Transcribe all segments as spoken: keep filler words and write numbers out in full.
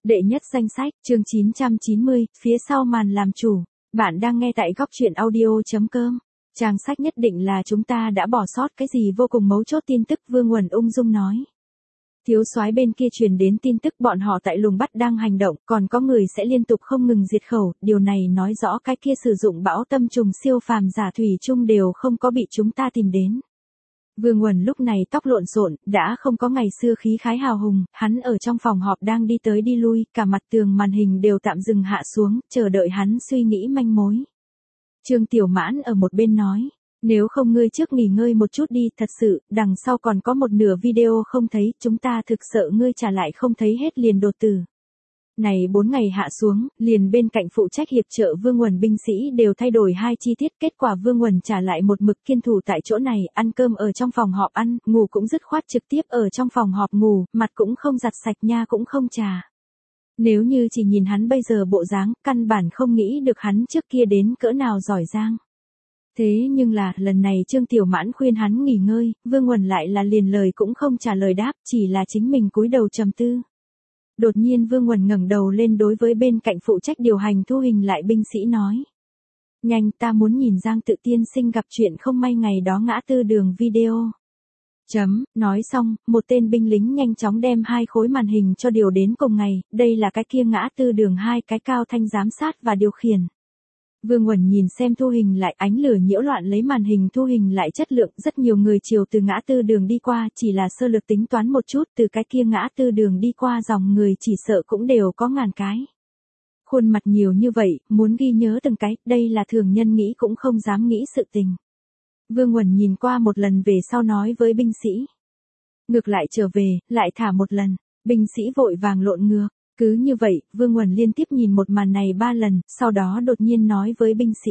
Đệ nhất danh sách, chương chín trăm chín mươi, phía sau màn làm chủ. Bạn đang nghe tại góc truyện audio.com. Trang sách nhất định là chúng ta đã bỏ sót cái gì vô cùng mấu chốt tin tức, Vương Uẩn ung dung nói. Thiếu soái bên kia truyền đến tin tức bọn họ tại Lùng Bắt đang hành động, còn có người sẽ liên tục không ngừng diệt khẩu, điều này nói rõ cái kia sử dụng bão tâm trùng siêu phàm giả thủy chung đều không có bị chúng ta tìm đến. Vương Uẩn lúc này tóc lộn xộn, đã không có ngày xưa khí khái hào hùng, hắn ở trong phòng họp đang đi tới đi lui, cả mặt tường màn hình đều tạm dừng hạ xuống, chờ đợi hắn suy nghĩ manh mối. Trương Tiểu Mãn ở một bên nói, nếu không ngươi trước nghỉ ngơi một chút đi, thật sự, đằng sau còn có một nửa video không thấy, chúng ta thực sợ ngươi trả lại không thấy hết liền đột tử. Này bốn ngày hạ xuống, liền bên cạnh phụ trách hiệp trợ Vương Uẩn binh sĩ đều thay đổi hai chi tiết, kết quả Vương Uẩn trả lại một mực kiên thủ tại chỗ này, ăn cơm ở trong phòng họp ăn, ngủ cũng dứt khoát trực tiếp ở trong phòng họp ngủ, mặt cũng không giặt sạch nha cũng không trà. Nếu như chỉ nhìn hắn bây giờ bộ dáng, căn bản không nghĩ được hắn trước kia đến cỡ nào giỏi giang. Thế nhưng là, lần này Trương Tiểu Mãn khuyên hắn nghỉ ngơi, Vương Uẩn lại là liền lời cũng không trả lời đáp, chỉ là chính mình cúi đầu trầm tư. Đột nhiên Vương Uẩn ngẩng đầu lên đối với bên cạnh phụ trách điều hành thu hình lại binh sĩ nói. Nhanh, ta muốn nhìn Giang Tự tiên sinh gặp chuyện không may ngày đó ngã tư đường video. Chấm, nói xong, một tên binh lính nhanh chóng đem hai khối màn hình cho điều đến cùng ngày, đây là cái kia ngã tư đường hai cái cao thanh giám sát và điều khiển. Vương Uẩn nhìn xem thu hình lại, ánh lửa nhiễu loạn lấy màn hình thu hình lại chất lượng, rất nhiều người chiều từ ngã tư đường đi qua, chỉ là sơ lược tính toán một chút, từ cái kia ngã tư đường đi qua dòng người chỉ sợ cũng đều có ngàn cái. Khuôn mặt nhiều như vậy, muốn ghi nhớ từng cái, đây là thường nhân nghĩ cũng không dám nghĩ sự tình. Vương Uẩn nhìn qua một lần về sau nói với binh sĩ. Ngược lại trở về, lại thả một lần, binh sĩ vội vàng lộn ngược. Cứ như vậy, Vương Uẩn liên tiếp nhìn một màn này ba lần, sau đó đột nhiên nói với binh sĩ.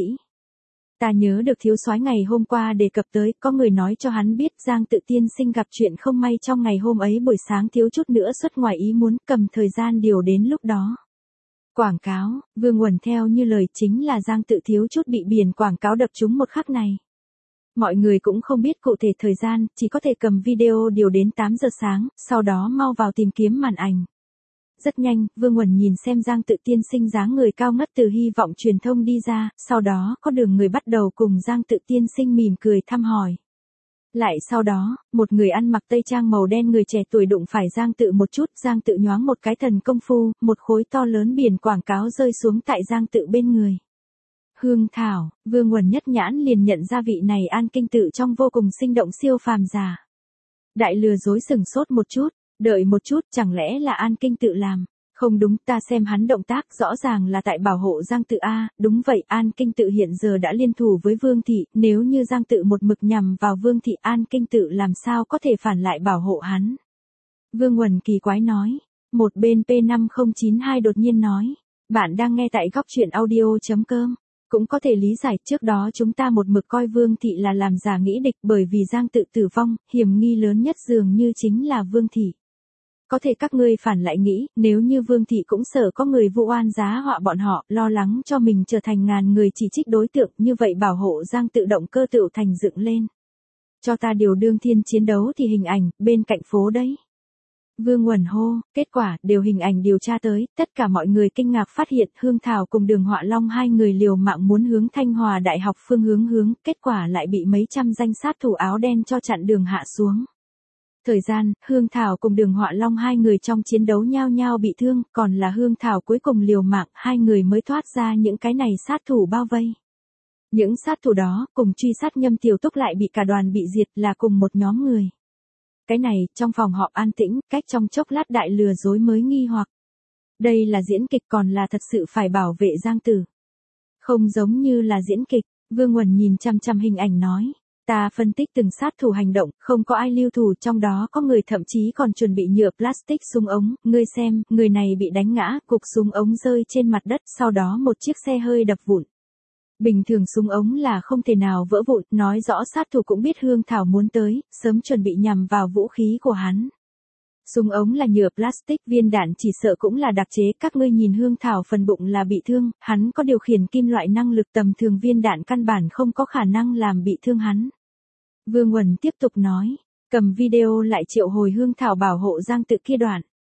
Ta nhớ được thiếu soái ngày hôm qua đề cập tới, có người nói cho hắn biết Giang Tự tiên sinh gặp chuyện không may trong ngày hôm ấy buổi sáng thiếu chút nữa xuất ngoài ý muốn, cầm thời gian điều đến lúc đó. Quảng cáo, Vương Uẩn theo như lời chính là Giang Tự thiếu chút bị biển quảng cáo đập trúng một khắc này. Mọi người cũng không biết cụ thể thời gian, chỉ có thể cầm video điều đến tám giờ sáng, sau đó mau vào tìm kiếm màn ảnh. Rất nhanh, Vương Uẩn nhìn xem Giang Tự tiên sinh dáng người cao ngất từ hy vọng truyền thông đi ra, sau đó có đường người bắt đầu cùng Giang Tự tiên sinh mỉm cười thăm hỏi. Lại sau đó, một người ăn mặc tây trang màu đen người trẻ tuổi đụng phải Giang Tự một chút, Giang Tự nhoáng một cái thần công phu, một khối to lớn biển quảng cáo rơi xuống tại Giang Tự bên người. Hương Thảo, Vương Uẩn nhất nhãn liền nhận ra vị này An Kinh Tự trong vô cùng sinh động siêu phàm giả. Đại lừa dối sừng sốt một chút. Đợi một chút, chẳng lẽ là An Kinh Tự làm? Không đúng, ta xem hắn động tác rõ ràng là tại bảo hộ Giang Tự a. Đúng vậy, An Kinh Tự hiện giờ đã liên thủ với Vương Thị, nếu như Giang Tự một mực nhằm vào Vương Thị, An Kinh Tự làm sao có thể phản lại bảo hộ hắn? Vương Uẩn kỳ quái nói. Một bên P năm không chín hai đột nhiên nói. Bạn đang nghe tại góc truyện audio.com. Cũng có thể lý giải, trước đó chúng ta một mực coi Vương Thị là làm giả nghĩ địch, bởi vì Giang Tự tử vong, hiểm nghi lớn nhất dường như chính là Vương Thị. Có thể các ngươi phản lại nghĩ, nếu như Vương Thị cũng sợ có người vu oan giá họa bọn họ, lo lắng cho mình trở thành ngàn người chỉ trích đối tượng, như vậy bảo hộ Giang Tự động cơ tự thành dựng lên. Cho ta điều đương thiên chiến đấu thì hình ảnh, bên cạnh phố đấy. Vương Uẩn hô, kết quả, đều hình ảnh điều tra tới, tất cả mọi người kinh ngạc phát hiện Hương Thảo cùng Đường Họa Long hai người liều mạng muốn hướng Thanh Hòa Đại học phương hướng hướng, kết quả lại bị mấy trăm danh sát thủ áo đen cho chặn đường hạ xuống. Thời gian, Hương Thảo cùng Đường Họa Long hai người trong chiến đấu nhao nhao bị thương, còn là Hương Thảo cuối cùng liều mạng, hai người mới thoát ra những cái này sát thủ bao vây. Những sát thủ đó, cùng truy sát Nhâm Tiểu Túc lại bị cả đoàn bị diệt là cùng một nhóm người. Cái này, trong phòng họp an tĩnh, cách trong chốc lát đại lừa dối mới nghi hoặc. Đây là diễn kịch còn là thật sự phải bảo vệ Giang Tử. Không giống như là diễn kịch, Vương Uẩn nhìn chăm chăm hình ảnh nói. Ta phân tích từng sát thủ hành động, không có ai lưu thủ, trong đó có người thậm chí còn chuẩn bị nhựa plastic súng ống, ngươi xem, người này bị đánh ngã, cục súng ống rơi trên mặt đất, sau đó một chiếc xe hơi đập vụn. Bình thường súng ống là không thể nào vỡ vụn, nói rõ sát thủ cũng biết Hương Thảo muốn tới, sớm chuẩn bị nhằm vào vũ khí của hắn. Súng ống là nhựa plastic, viên đạn chỉ sợ cũng là đặc chế, các ngươi nhìn Hương Thảo phần bụng là bị thương, hắn có điều khiển kim loại năng lực, tầm thường viên đạn căn bản không có khả năng làm bị thương hắn. Vương Uẩn tiếp tục nói, cầm video lại triệu hồi Hương Thảo bảo hộ Giang Tự kia đoạn.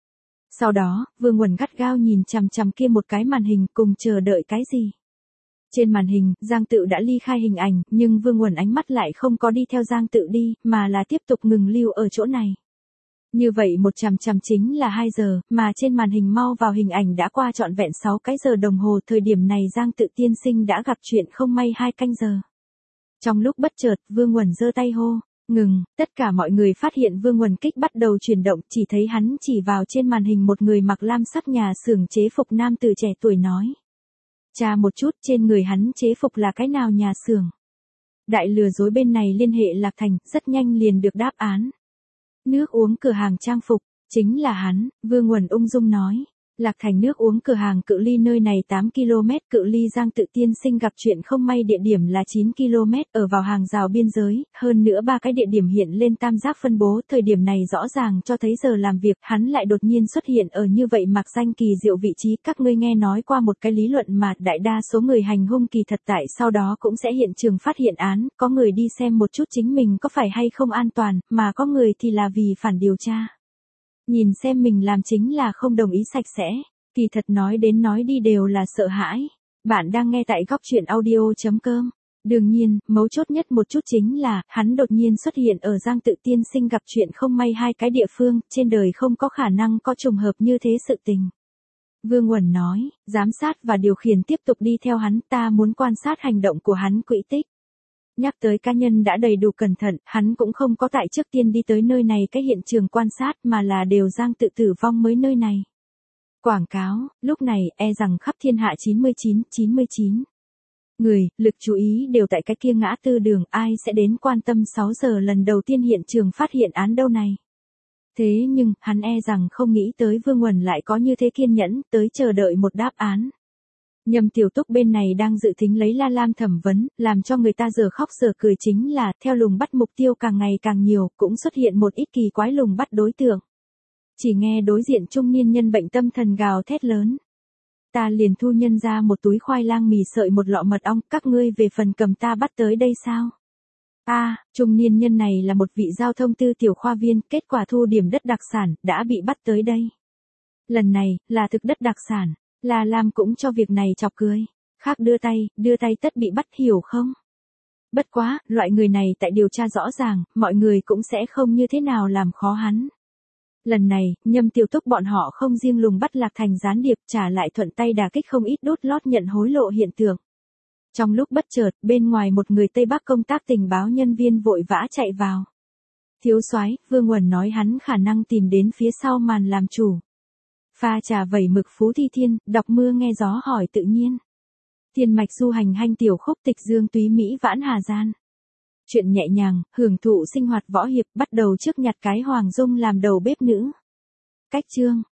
Sau đó, Vương Uẩn gắt gao nhìn chằm chằm kia một cái màn hình cùng chờ đợi cái gì. Trên màn hình, Giang Tự đã ly khai hình ảnh, nhưng Vương Uẩn ánh mắt lại không có đi theo Giang Tự đi, mà là tiếp tục ngừng lưu ở chỗ này. Như vậy một chằm chằm chính là hai giờ, mà trên màn hình mau vào hình ảnh đã qua trọn vẹn sáu cái giờ đồng hồ. Thời điểm này Giang Tự tiên sinh đã gặp chuyện không may hai canh giờ. Trong lúc bất chợt, Vương Uẩn giơ tay hô, ngừng, tất cả mọi người phát hiện Vương Uẩn kích bắt đầu chuyển động, chỉ thấy hắn chỉ vào trên màn hình một người mặc lam sắc nhà xưởng chế phục nam tử trẻ tuổi nói. Tra một chút trên người hắn chế phục là cái nào nhà xưởng. Đại lừa dối bên này liên hệ Lạc Thành, rất nhanh liền được đáp án. Nước uống cửa hàng trang phục, chính là hắn, Vương Uẩn ung dung nói. Lạc Thành nước uống cửa hàng cự ly nơi này tám ki lô mét, cự ly Giang Tự tiên sinh gặp chuyện không may địa điểm là chín ki lô mét, ở vào hàng rào biên giới, hơn nữa ba cái địa điểm hiện lên tam giác phân bố. Thời điểm này rõ ràng cho thấy giờ làm việc, hắn lại đột nhiên xuất hiện ở như vậy mặc danh kỳ diệu vị trí. Các ngươi nghe nói qua một cái lý luận mà đại đa số người hành hung kỳ thật tại sau đó cũng sẽ hiện trường phát hiện án, có người đi xem một chút chính mình có phải hay không an toàn, mà có người thì là vì phản điều tra. Nhìn xem mình làm chính là không đồng ý sạch sẽ, kỳ thật nói đến nói đi đều là sợ hãi. Bạn đang nghe tại góc truyện audio chấm com. Đương nhiên, mấu chốt nhất một chút chính là, hắn đột nhiên xuất hiện ở Giang Tự tiên sinh gặp chuyện không may hai cái địa phương, trên đời không có khả năng có trùng hợp như thế sự tình. Vương Uẩn nói, giám sát và điều khiển tiếp tục đi theo hắn, ta muốn quan sát hành động của hắn quỹ tích. Nhắc tới cá nhân đã đầy đủ cẩn thận, hắn cũng không có tại trước tiên đi tới nơi này cái hiện trường quan sát mà là đều Giang Tự tử vong mới nơi này. Quảng cáo, lúc này e rằng khắp thiên hạ chín mươi chín, chín mươi chín. Người, lực chú ý đều tại cái kia ngã tư đường, ai sẽ đến quan tâm sáu giờ lần đầu tiên hiện trường phát hiện án đâu này. Thế nhưng, hắn e rằng không nghĩ tới Vương Uẩn lại có như thế kiên nhẫn, tới chờ đợi một đáp án. Nhâm Tiểu Túc bên này đang dự tính lấy La Lam thẩm vấn, làm cho người ta giờ khóc giờ cười chính là, theo lùng bắt mục tiêu càng ngày càng nhiều, cũng xuất hiện một ít kỳ quái lùng bắt đối tượng. Chỉ nghe đối diện trung niên nhân bệnh tâm thần gào thét lớn. Ta liền thu nhân ra một túi khoai lang mì sợi một lọ mật ong, các ngươi về phần cầm ta bắt tới đây sao? A, à, trung niên nhân này là một vị giao thông tư tiểu khoa viên, kết quả thu điểm đất đặc sản, đã bị bắt tới đây. Lần này, là thực đất đặc sản. La Lam cũng cho việc này chọc cười. Khác đưa tay, đưa tay tất bị bắt, hiểu không? Bất quá, loại người này tại điều tra rõ ràng, mọi người cũng sẽ không như thế nào làm khó hắn. Lần này, Nhâm Tiểu Túc bọn họ không riêng lùng bắt Lạc Thành gián điệp, trả lại thuận tay đả kích không ít đốt lót nhận hối lộ hiện tượng. Trong lúc bất chợt, bên ngoài một người Tây Bắc công tác tình báo nhân viên vội vã chạy vào. Thiếu soái, Vương Uẩn nói hắn khả năng tìm đến phía sau màn làm chủ. Pha trà vẩy mực Phú Thi Thiên, đọc mưa nghe gió hỏi tự nhiên. Thiên mạch du hành hanh tiểu khúc tịch dương túy Mỹ vãn Hà Gian. Chuyện nhẹ nhàng, hưởng thụ sinh hoạt võ hiệp, bắt đầu trước nhặt cái Hoàng Dung làm đầu bếp nữ. Cách chương.